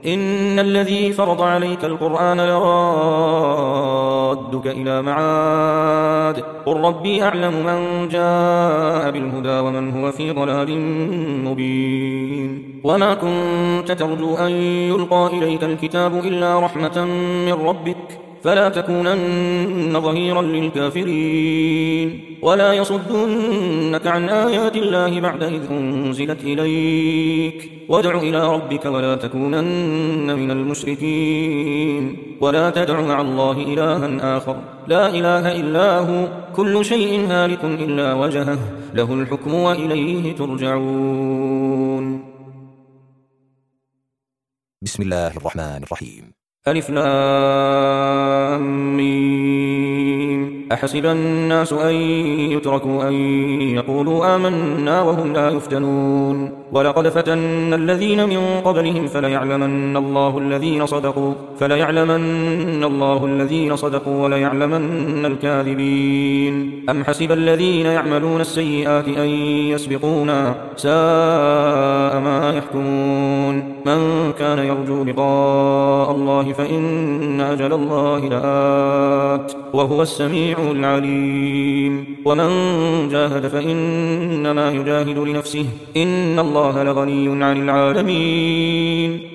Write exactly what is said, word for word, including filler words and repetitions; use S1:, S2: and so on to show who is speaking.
S1: إن الذي فرض عليك القرآن لرادك إلى معاد قل ربي أعلم من جاء بالهدى ومن هو في ضلال مبين وما كنت ترجو أن يلقى إليك الكتاب إلا رحمة من ربك فلا تكونن ظهيرا للكافرين ولا يصدنك عن آيات الله بعد إذ أنزلت إليك وادع إلى ربك ولا تكونن من المشركين ولا تدع مع الله إلها آخر لا إله إلا هو كل شيء هالك إلا وجهه له الحكم وإليه ترجعون.
S2: بسم الله الرحمن الرحيم.
S1: ألف لام ميم أحسب الناس أن يتركوا أن يقولوا آمنا وهم لا يفتنون ولقد فتنا الذين من قبلهم فليعلمن الله الذين صدقوا فليعلمن الله الذين صدقوا وليعلمن الكاذبين أم حسب الذين يعملون السيئات أن يسبقونا ساء ما يحكمون من كان يرجو لقاء الله فإن أجل الله لآت وهو السميع العليم ومن جاهد فإنما يجاهد لنفسه إن الله لغني عن العالمين